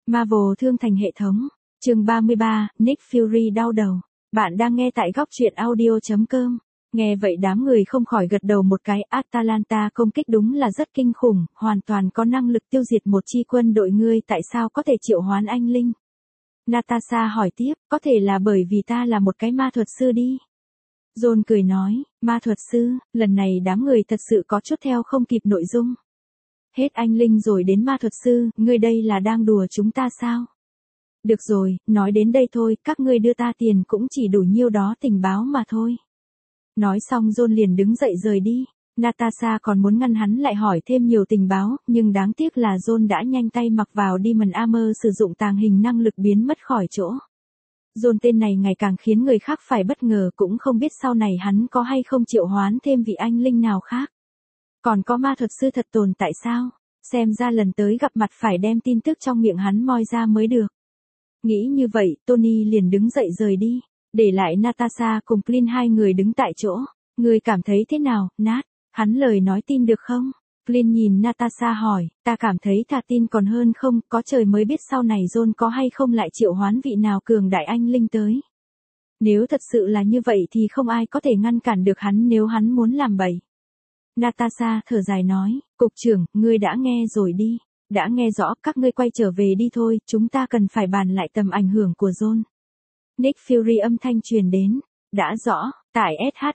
Marvel thương thành hệ thống. Chương 33, Nick Fury đau đầu. Bạn đang nghe tại góc truyện audio.com. Nghe vậy đám người không khỏi gật đầu một cái. Atalanta công kích đúng là rất kinh khủng, hoàn toàn có năng lực tiêu diệt một chi quân đội. Ngươi tại sao có thể triệu hoán anh linh? Natasha hỏi tiếp, có thể là bởi vì ta là một cái ma thuật sư đi. John cười nói, ma thuật sư, lần này đám người thật sự có chút theo không kịp nội dung. Hết anh linh rồi đến ma thuật sư, ngươi đây là đang đùa chúng ta sao? Được rồi, nói đến đây thôi, các ngươi đưa ta tiền cũng chỉ đủ nhiêu đó tình báo mà thôi. Nói xong John liền đứng dậy rời đi. Natasha còn muốn ngăn hắn lại hỏi thêm nhiều tình báo, nhưng đáng tiếc là John đã nhanh tay mặc vào Demon Armor, sử dụng tàng hình năng lực biến mất khỏi chỗ. John tên này ngày càng khiến người khác phải bất ngờ, cũng không biết sau này hắn có hay không triệu hoán thêm vị anh linh nào khác. Còn có ma thuật sư thật tồn tại sao? Xem ra lần tới gặp mặt phải đem tin tức trong miệng hắn moi ra mới được. Nghĩ như vậy, Tony liền đứng dậy rời đi, để lại Natasha cùng Clint hai người đứng tại chỗ. Người cảm thấy thế nào, Nat? Hắn lời nói tin được không? Clint nhìn Natasha hỏi, ta cảm thấy thà tin còn hơn không, có trời mới biết sau này John có hay không lại triệu hoán vị nào cường đại anh linh tới. Nếu thật sự là như vậy thì không ai có thể ngăn cản được hắn nếu hắn muốn làm bậy. Natasha thở dài nói, cục trưởng, ngươi đã nghe rồi đi. Đã nghe rõ, các ngươi quay trở về đi thôi, chúng ta cần phải bàn lại tầm ảnh hưởng của John. Nick Fury âm thanh truyền đến. Đã rõ, tại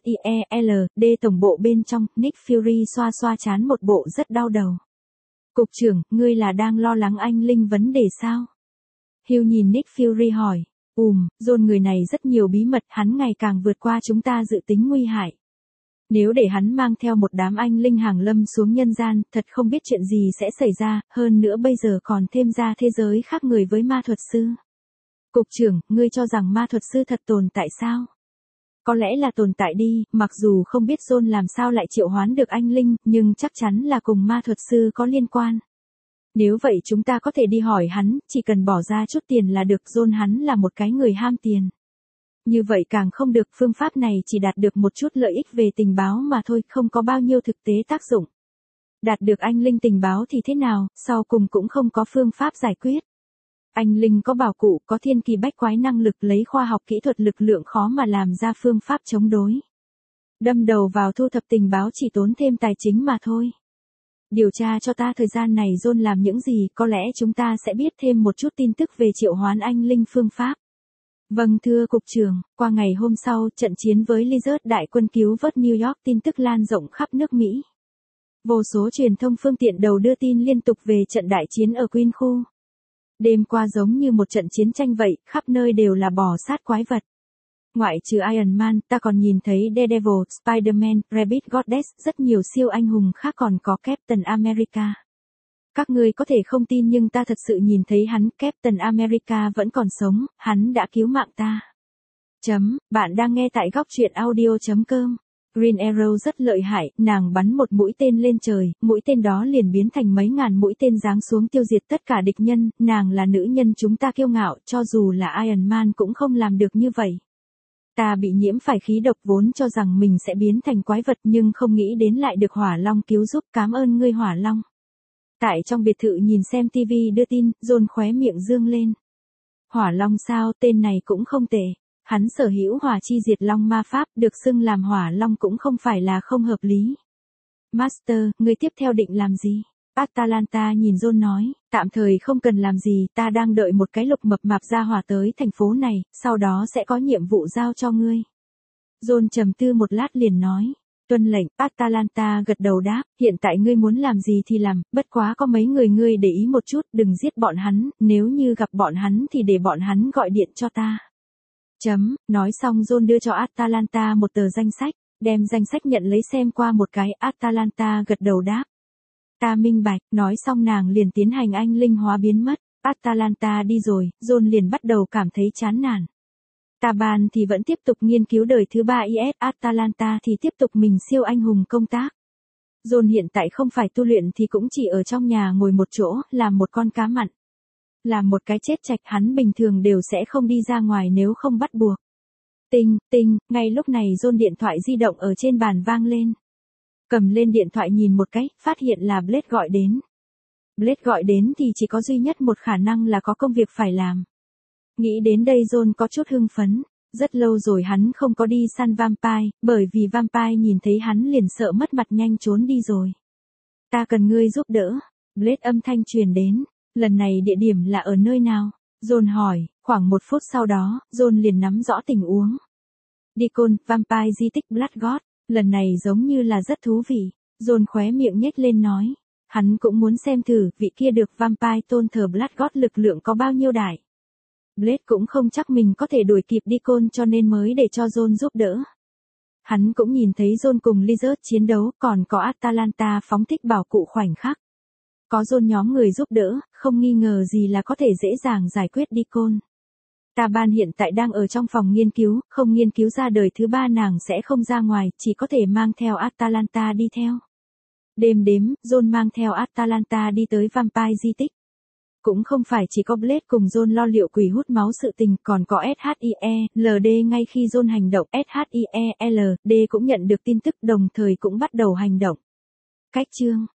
SHIELD tổng bộ bên trong, Nick Fury xoa xoa trán một bộ rất đau đầu. Cục trưởng, ngươi là đang lo lắng anh linh vấn đề sao? Hugh nhìn Nick Fury hỏi. John người này rất nhiều bí mật, hắn ngày càng vượt qua chúng ta dự tính nguy hại. Nếu để hắn mang theo một đám anh linh hàng lâm xuống nhân gian, thật không biết chuyện gì sẽ xảy ra, hơn nữa bây giờ còn thêm ra thế giới khác người với ma thuật sư. Cục trưởng, ngươi cho rằng ma thuật sư thật tồn tại sao? Có lẽ là tồn tại đi, mặc dù không biết John làm sao lại triệu hoán được anh linh, nhưng chắc chắn là cùng ma thuật sư có liên quan. Nếu vậy chúng ta có thể đi hỏi hắn, chỉ cần bỏ ra chút tiền là được. John hắn là một cái người ham tiền. Như vậy càng không được, phương pháp này chỉ đạt được một chút lợi ích về tình báo mà thôi, không có bao nhiêu thực tế tác dụng. Đạt được anh linh tình báo thì thế nào, sau cùng cũng không có phương pháp giải quyết. Anh linh có bảo cụ, có thiên kỳ bách quái năng lực, lấy khoa học kỹ thuật lực lượng khó mà làm ra phương pháp chống đối. Đâm đầu vào thu thập tình báo chỉ tốn thêm tài chính mà thôi. Điều tra cho ta thời gian này John làm những gì, có lẽ chúng ta sẽ biết thêm một chút tin tức về triệu hoán anh linh phương pháp. Vâng thưa cục trưởng, qua ngày hôm sau, trận chiến với Lizard đại quân cứu vớt New York tin tức lan rộng khắp nước Mỹ. Vô số truyền thông phương tiện đầu đưa tin liên tục về trận đại chiến ở Queen khu. Đêm qua giống như một trận chiến tranh vậy, khắp nơi đều là bò sát quái vật. Ngoại trừ Iron Man, ta còn nhìn thấy Daredevil, Spider-Man, Rabbit Goddess, rất nhiều siêu anh hùng khác, còn có Captain America. Các ngươi có thể không tin nhưng ta thật sự nhìn thấy hắn, Captain America vẫn còn sống, hắn đã cứu mạng ta. Bạn đang nghe tại góc truyện audio.com. Green Arrow rất lợi hại, nàng bắn một mũi tên lên trời, mũi tên đó liền biến thành mấy ngàn mũi tên giáng xuống tiêu diệt tất cả địch nhân, nàng là nữ nhân chúng ta kiêu ngạo, cho dù là Iron Man cũng không làm được như vậy. Ta bị nhiễm phải khí độc vốn cho rằng mình sẽ biến thành quái vật nhưng không nghĩ đến lại được Hỏa Long cứu giúp, cảm ơn ngươi Hỏa Long. Tại trong biệt thự nhìn xem TV đưa tin, John khóe miệng dương lên. Hỏa Long sao, tên này cũng không tệ. Hắn sở hữu hỏa chi diệt long ma pháp, được xưng làm Hỏa Long cũng không phải là không hợp lý. Master, người tiếp theo định làm gì? Atalanta nhìn John nói, tạm thời không cần làm gì, ta đang đợi một cái lục mập mạp ra hỏa tới thành phố này, sau đó sẽ có nhiệm vụ giao cho ngươi. John trầm tư một lát liền nói. Tuân lệnh. Atalanta gật đầu đáp, hiện tại ngươi muốn làm gì thì làm, bất quá có mấy người ngươi để ý một chút, đừng giết bọn hắn, nếu như gặp bọn hắn thì để bọn hắn gọi điện cho ta. Nói xong John đưa cho Atalanta một tờ danh sách, đem danh sách nhận lấy xem qua một cái. Atalanta gật đầu đáp. Ta minh bạch, nói xong nàng liền tiến hành anh linh hóa biến mất. Atalanta đi rồi, John liền bắt đầu cảm thấy chán nản. Taban thì vẫn tiếp tục nghiên cứu đời thứ 3 IS, Atalanta thì tiếp tục mình siêu anh hùng công tác. John hiện tại không phải tu luyện thì cũng chỉ ở trong nhà ngồi một chỗ, làm một con cá mặn. Làm một cái chết chạch, hắn bình thường đều sẽ không đi ra ngoài nếu không bắt buộc. Tinh, ngay lúc này John điện thoại di động ở trên bàn vang lên. Cầm lên điện thoại nhìn một cái, phát hiện là Blade gọi đến. Blake gọi đến thì chỉ có duy nhất một khả năng là có công việc phải làm. Nghĩ đến đây John có chút hưng phấn. Rất lâu rồi hắn không có đi săn vampire, bởi vì vampire nhìn thấy hắn liền sợ mất mặt nhanh trốn đi rồi. Ta cần ngươi giúp đỡ. Blake âm thanh truyền đến. Lần này địa điểm là ở nơi nào? John hỏi. Khoảng 1 phút sau đó, John liền nắm rõ tình huống. Deacon, vampire di tích Bloodgood. Lần này giống như là rất thú vị. John khóe miệng nhếch lên nói. Hắn cũng muốn xem thử vị kia được vampire tôn thờ Bloodgood lực lượng có bao nhiêu đại. Blake cũng không chắc mình có thể đuổi kịp Deacon cho nên mới để cho John giúp đỡ. Hắn cũng nhìn thấy John cùng Lizard chiến đấu, còn có Atalanta phóng thích bảo cụ khoảnh khắc. Có John nhóm người giúp đỡ, không nghi ngờ gì là có thể dễ dàng giải quyết Deacon. Taban hiện tại đang ở trong phòng nghiên cứu, không nghiên cứu ra đời thứ 3 nàng sẽ không ra ngoài, chỉ có thể mang theo Atalanta đi theo. Đêm đếm, John mang theo Atalanta đi tới vampire di tích. Cũng không phải chỉ có Blake cùng John lo liệu quỷ hút máu sự tình, còn có SHIE-LD ngay khi John hành động, SHIE-LD cũng nhận được tin tức đồng thời cũng bắt đầu hành động. Cách chương